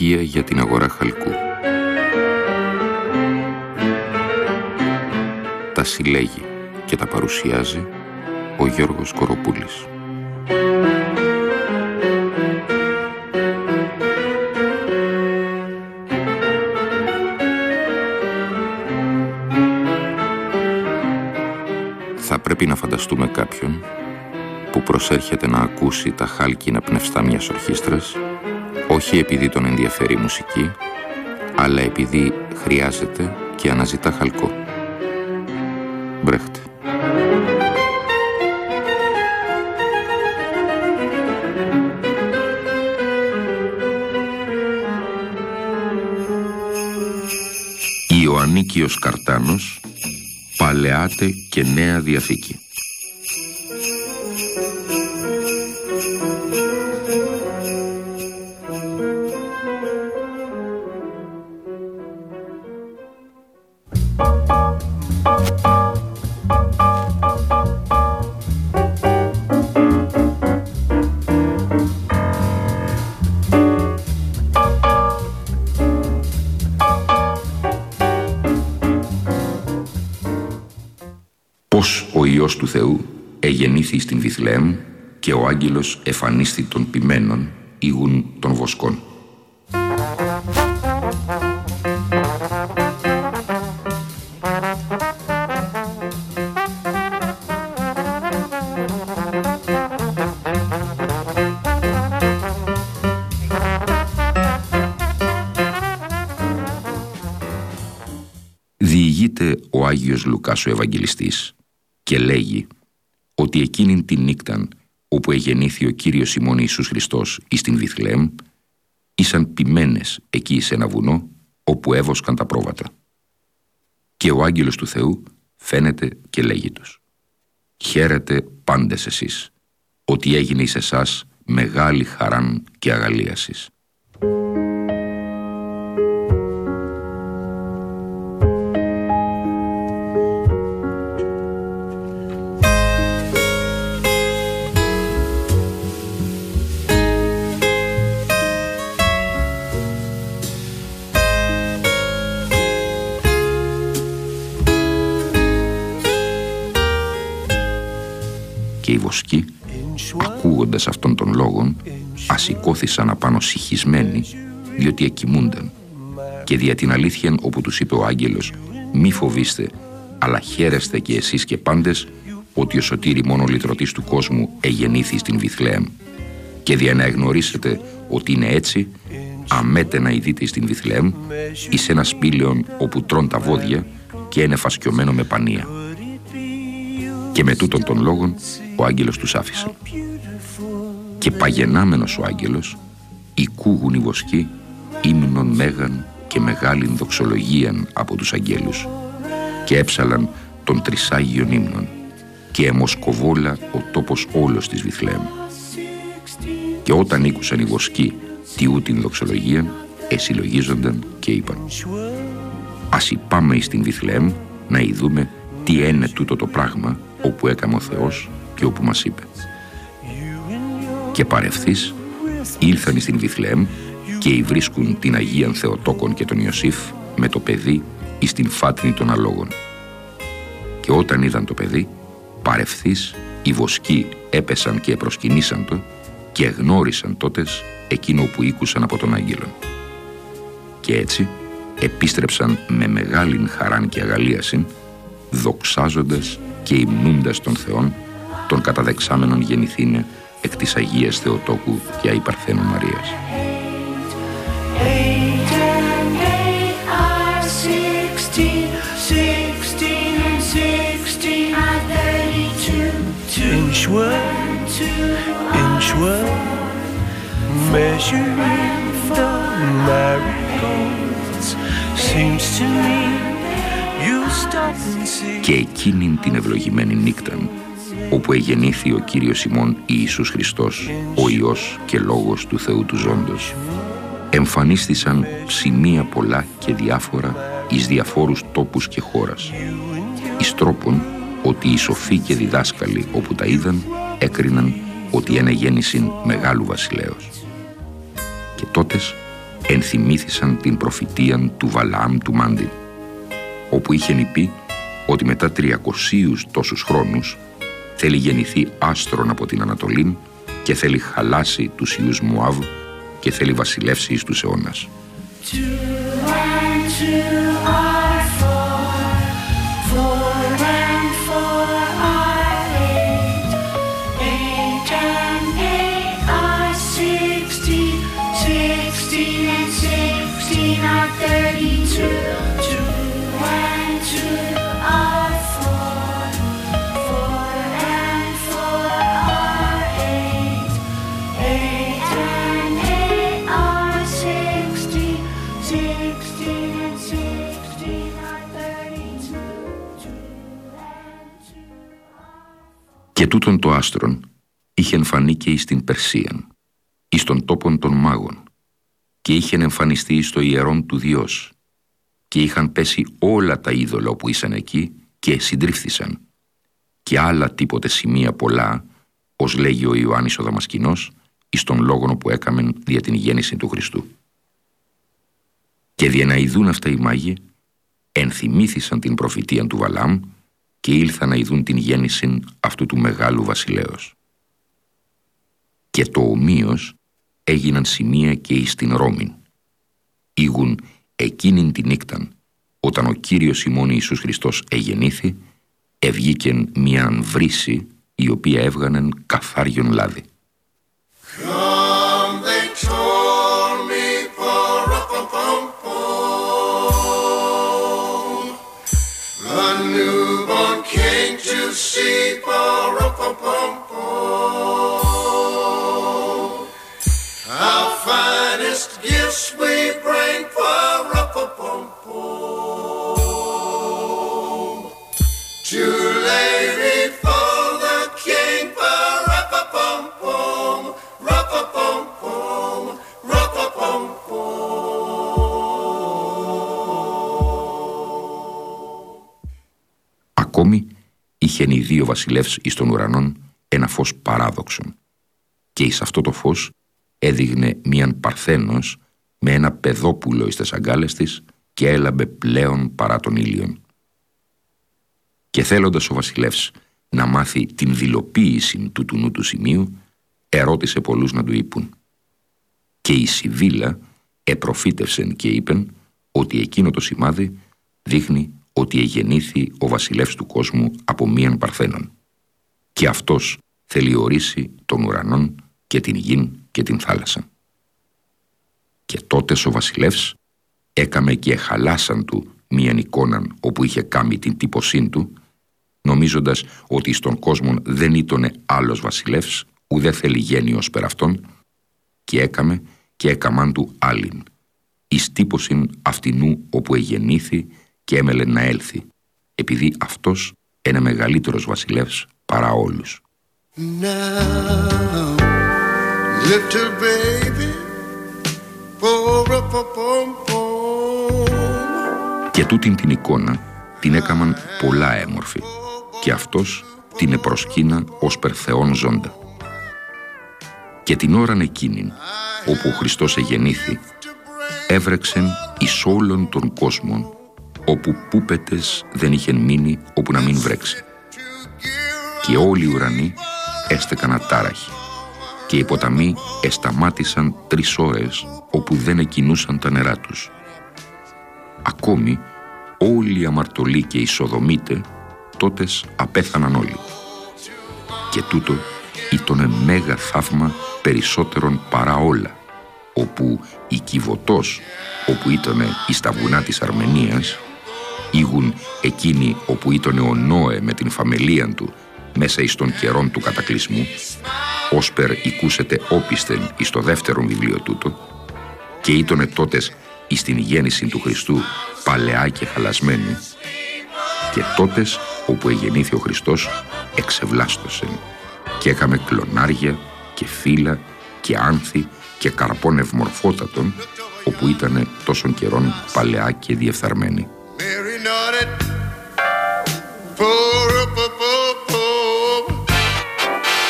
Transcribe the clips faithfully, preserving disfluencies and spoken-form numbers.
στοιχεία για την αγορά χαλκού. Τα συλλέγει και τα παρουσιάζει ο Γιώργος Κοροπούλης. Θα πρέπει να φανταστούμε κάποιον που προσέρχεται να ακούσει τα χάλκινα πνευστά μιας ορχήστρας, όχι επειδή τον ενδιαφέρει η μουσική, αλλά επειδή χρειάζεται και αναζητά χαλκό. Μπρέχτε. Ιωαννίκιος Καρτάνος, Παλαιάτε και Νέα Διαθήκη. Πως ο Υιός του Θεού εγεννήθη στην Βιθλεέμ και ο άγγελος εφανίστη των ποιμένων ήγουν των βοσκών. Διηγείται ο Άγιος Λουκάς ο Ευαγγελιστής και λέγει ότι εκείνην την νύκταν όπου εγεννήθη ο Κύριος ημών Ιησούς Χριστός εις την Βιθλεέμ, ήσαν ποιμένες εκεί σε ένα βουνό όπου έβοσκαν τα πρόβατα. Και ο άγγελος του Θεού φαίνεται και λέγει τους: «Χαίρετε πάντες εσείς, ότι έγινε εις εσάς μεγάλη χαράν και αγαλίασης». Και οι βοσκοί, ακούγοντας αυτών των λόγων, ασηκώθησαν απάνω συχισμένοι, διότι εκοιμούνταν. Και δια την αλήθεια, όπου τους είπε ο άγγελος, «Μη φοβήστε, αλλά χαίρεστε και εσείς και πάντες, ότι ο σωτήρη μόνο λυτρωτής του κόσμου εγεννήθη στην Βιθλεέμ. Και δια να εγνωρίσετε ότι είναι έτσι, αμέτε να ειδείτε στην Βιθλεέμ, εις ένα σπήλαιον όπου τρών τα βόδια και είναι φασκιωμένο με πανία». Και με τούτων των λόγων ο άγγελος τους άφησε. Και παγενάμενος ο άγγελος, οικούγουν οι βοσκοί ύμνον μέγαν και μεγάλην δοξολογίαν από τους αγγέλους, και έψαλαν των τρισάγιων ύμνων, και εμοσκοβόλα ο τόπος όλος της Βιθλεέμ. Και όταν ήκουσαν οι βοσκοί τιού την δοξολογίαν, εσυλλογίζονταν και είπαν: «Ας υπάμε εις την Βιθλεέμ να ειδούμε τι είναι τούτο το πράγμα όπου έκαμε ο Θεός και όπου μας είπε». Και παρευθείς ήλθαν στην Βιθλεέμ και υβρίσκουν την Αγίαν Θεοτόκον και τον Ιωσήφ με το παιδί εις την φάτνη των αλόγων. Και όταν είδαν το παιδί, παρευθείς οι βοσκοί έπεσαν και προσκυνήσαν το και εγνώρισαν τότες εκείνο που ήκουσαν από τον άγγελον. Και έτσι επίστρεψαν με μεγάλην χαράν και αγαλίασιν, δοξάζοντας και υμνούντας τον Θεόν, τον καταδεξάμενον γεννηθήνε εκ της Αγίας Θεοτόκου και αϊπαρθένου Μαρίας. Και εκείνην την ευλογημένη νύκταν, όπου εγεννήθη ο Κύριος ημών Ιησούς Χριστός, ο Υιός και Λόγος του Θεού του Ζώντος, εμφανίστησαν σημεία πολλά και διάφορα εις διαφόρους τόπους και χώρας, εις τρόπον ότι οι σοφοί και διδάσκαλοι όπου τα είδαν έκριναν ότι είναι γέννησιν μεγάλου βασιλέως. Και τότες ενθυμήθησαν την προφητείαν του Βαλαάμ του Μάντιν, όπου είχε πει ότι μετά τριακοσίους τόσους χρόνους θέλει γεννηθεί άστρον από την Ανατολήν και θέλει χαλάσει τους ιούς Μωάβ και θέλει βασιλεύσει εις τους αιώνας. Και τούτον το άστρον είχε εμφανεί και εις την Περσίαν, εις των τόπων των μάγων, και είχε εμφανιστεί εις το ιερόν του Διός, και είχαν πέσει όλα τα είδωλα όπου ήσαν εκεί και συντρίφθησαν, και άλλα τίποτε σημεία πολλά, ως λέγει ο Ιωάννης ο Δαμασκηνός, εις των λόγων που έκαμεν δια την γέννηση του Χριστού. Και δια να ειδούν αυτά οι μάγοι, ενθυμήθησαν την προφητείαν του Βαλάμ και ήλθαν να ειδούν την γέννηση αυτού του μεγάλου βασιλέως. Και το ομοίως έγιναν σημεία και εις την Ρώμην. Ήγουν εκείνην την νύκταν, όταν ο Κύριος ημών Ιησούς Χριστός εγεννήθη, ευγήκεν μίαν βρύση, η οποία έβγανεν καθάριον λάδι. Ακόμη είχεν οι δύο βασιλεύς εις των ουρανών ένα φως παράδοξον, και εις αυτό το φως έδειγνε μίαν παρθένος με ένα παιδόπουλο εις τες αγκάλες της και έλαμπε πλέον παρά τον ήλιον. Και θέλοντας ο βασιλεύς να μάθει την δηλοποίηση του του νου του σημείου, ερώτησε πολλούς να του είπουν. Και η Σιβήλα επροφήτευσεν και είπεν ότι εκείνο το σημάδι δείχνει ότι εγεννήθη ο βασιλεύς του κόσμου από μίαν παρθένον, και αυτός θέλει ορίσει των ουρανών και την γην και την θάλασσα. Και τότε ο βασιλεύς έκαμε και εχαλάσαν του μίαν εικόναν όπου είχε κάμει την τύπωσήν του, νομίζοντας ότι στον κόσμο δεν ήτονε άλλος βασιλεύς, ουδέ θέλει γένειος πέρα αυτόν, και έκαμε και έκαμαν του άλλην, εις τύπωσιν αυτινού όπου εγεννήθη και έμελε να έλθει, επειδή αυτός είναι μεγαλύτερος βασιλεύς παρά όλους. Now, little baby, και τούτην την εικόνα την έκαμαν πολλά έμορφη, και αυτός την επροσκύνα ως περθεόν ζώντα. Και την ώραν εκείνην όπου ο Χριστός εγεννήθη, έβρεξεν εις όλων των κόσμων, όπου πούπετες δεν είχεν μείνει όπου να μην βρέξει. Και όλοι οι ουρανοί έστεκαν ατάραχοι, και οι ποταμοί εσταμάτησαν τρεις ώρες όπου δεν εκκινούσαν τα νερά τους. Ακόμη όλοι οι αμαρτωλοί και οι Σοδομίτε τότες απέθαναν όλοι. Και τούτο ήτονε μέγα θαύμα περισσότερον παρά όλα, όπου η Κιβωτός, όπου ήτονε εις τα βουνά της Αρμενίας, ήγουν εκείνοι όπου ήτονε ο Νόε με την φαμελίαν του μέσα εις των καιρών του κατακλυσμού, όσπερ οικούσετε όπισθεν εις το δεύτερον βιβλίο τούτο, και ήτονε τότες εις την γέννηση του Χριστού παλαιά και χαλασμένη, και τότες όπου εγεννήθη ο Χριστός εξευλάστωσεν και έκαμε κλονάρια και φύλλα και άνθη και καρπών ευμορφότατων, όπου ήτανε τόσων καιρών παλαιά και διεφθαρμένη.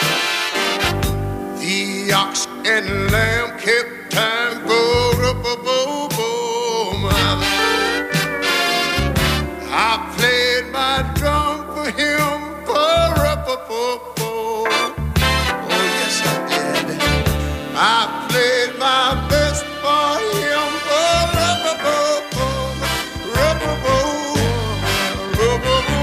The ox and lamb kept time, go up, up, played my drum for him, pa-ra-pa-pa-pa. Oh yes I did. I played my best for him, pa-ra-pa-pa-pa, ra-pa-pa, ra-pa-pa-pa.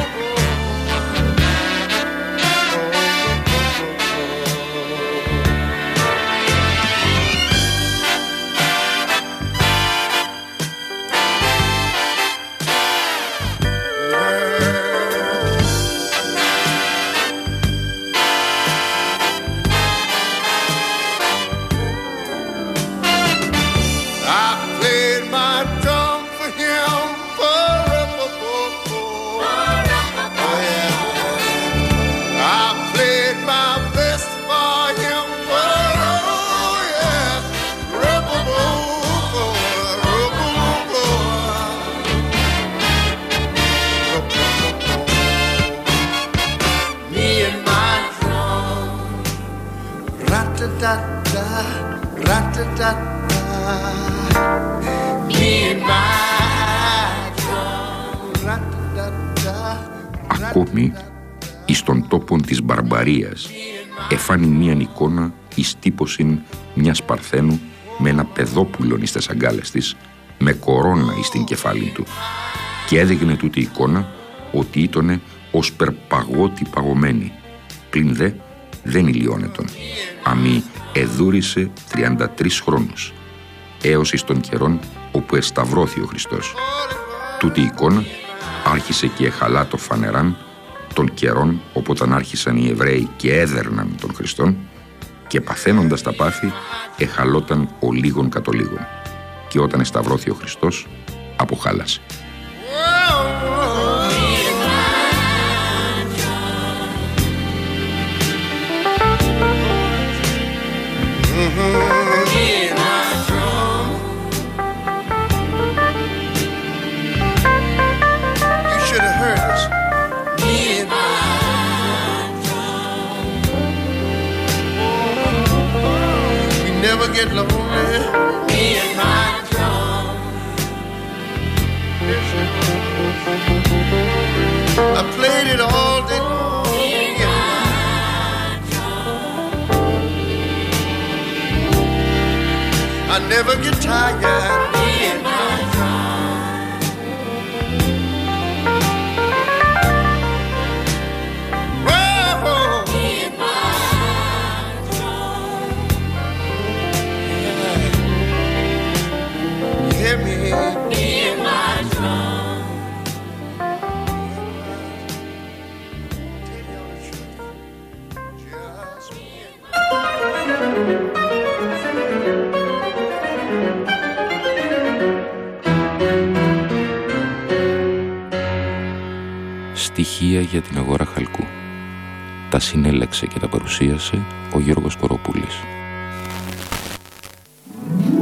Ακόμη, εις των τόπων της μπαρμπαρίας εφάνει μίαν εικόνα εις τύπωσιν μιας παρθένου με ένα παιδόπουλον εις τες αγκάλες της, με κορώνα εις την κεφάλιν του, και έδειγνε τούτη εικόνα ότι ήτονε ως περπαγώτη παγωμένη, πλην δε δεν ηλιώνετον, αμή εδούρισε τριάντα τρεις χρόνους, έως εις των καιρών όπου εσταυρώθη ο Χριστός. Τούτη εικόνα άρχισε και εχαλά το φανεράν των καιρών όποτε άρχισαν οι Εβραίοι και έδερναν τον Χριστόν, και παθαίνοντας τα πάθη εχαλόταν ο λίγον κατ' ο λίγον, και όταν εσταυρώθη ο Χριστός αποχάλασε. Never get lonely. Me and my drum. I played it all day long. Me and my drum. I never get tired. Me and my drum. Whoa. Me and my me, me and my drum. Στοιχεία για την αγορά χαλκού. Τα συνέλεξε και τα παρουσίασε ο Γιώργος Κοροπούλης.